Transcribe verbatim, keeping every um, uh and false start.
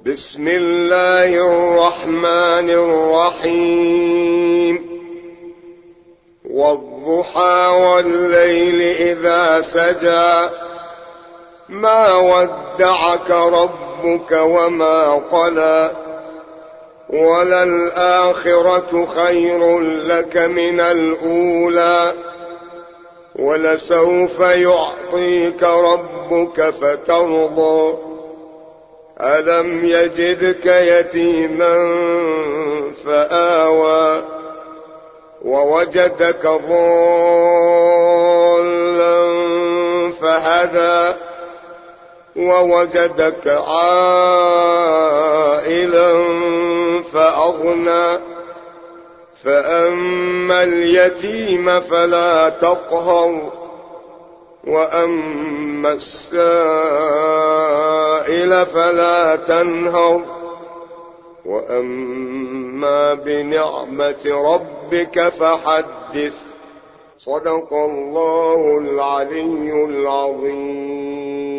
بسم الله الرحمن الرحيم والضحى والليل إذا سجى ما ودعك ربك وما قلى وللآخرة خير لك من الأولى ولسوف يعطيك ربك فترضى ألم يجدك يتيما فآوى ووجدك ضالا فهدى ووجدك عائلا فأغنى فأما اليتيم فلا تقهر وأما السائل فلا تنهر وأما بنعمة ربك فحدث. صدق الله العلي العظيم.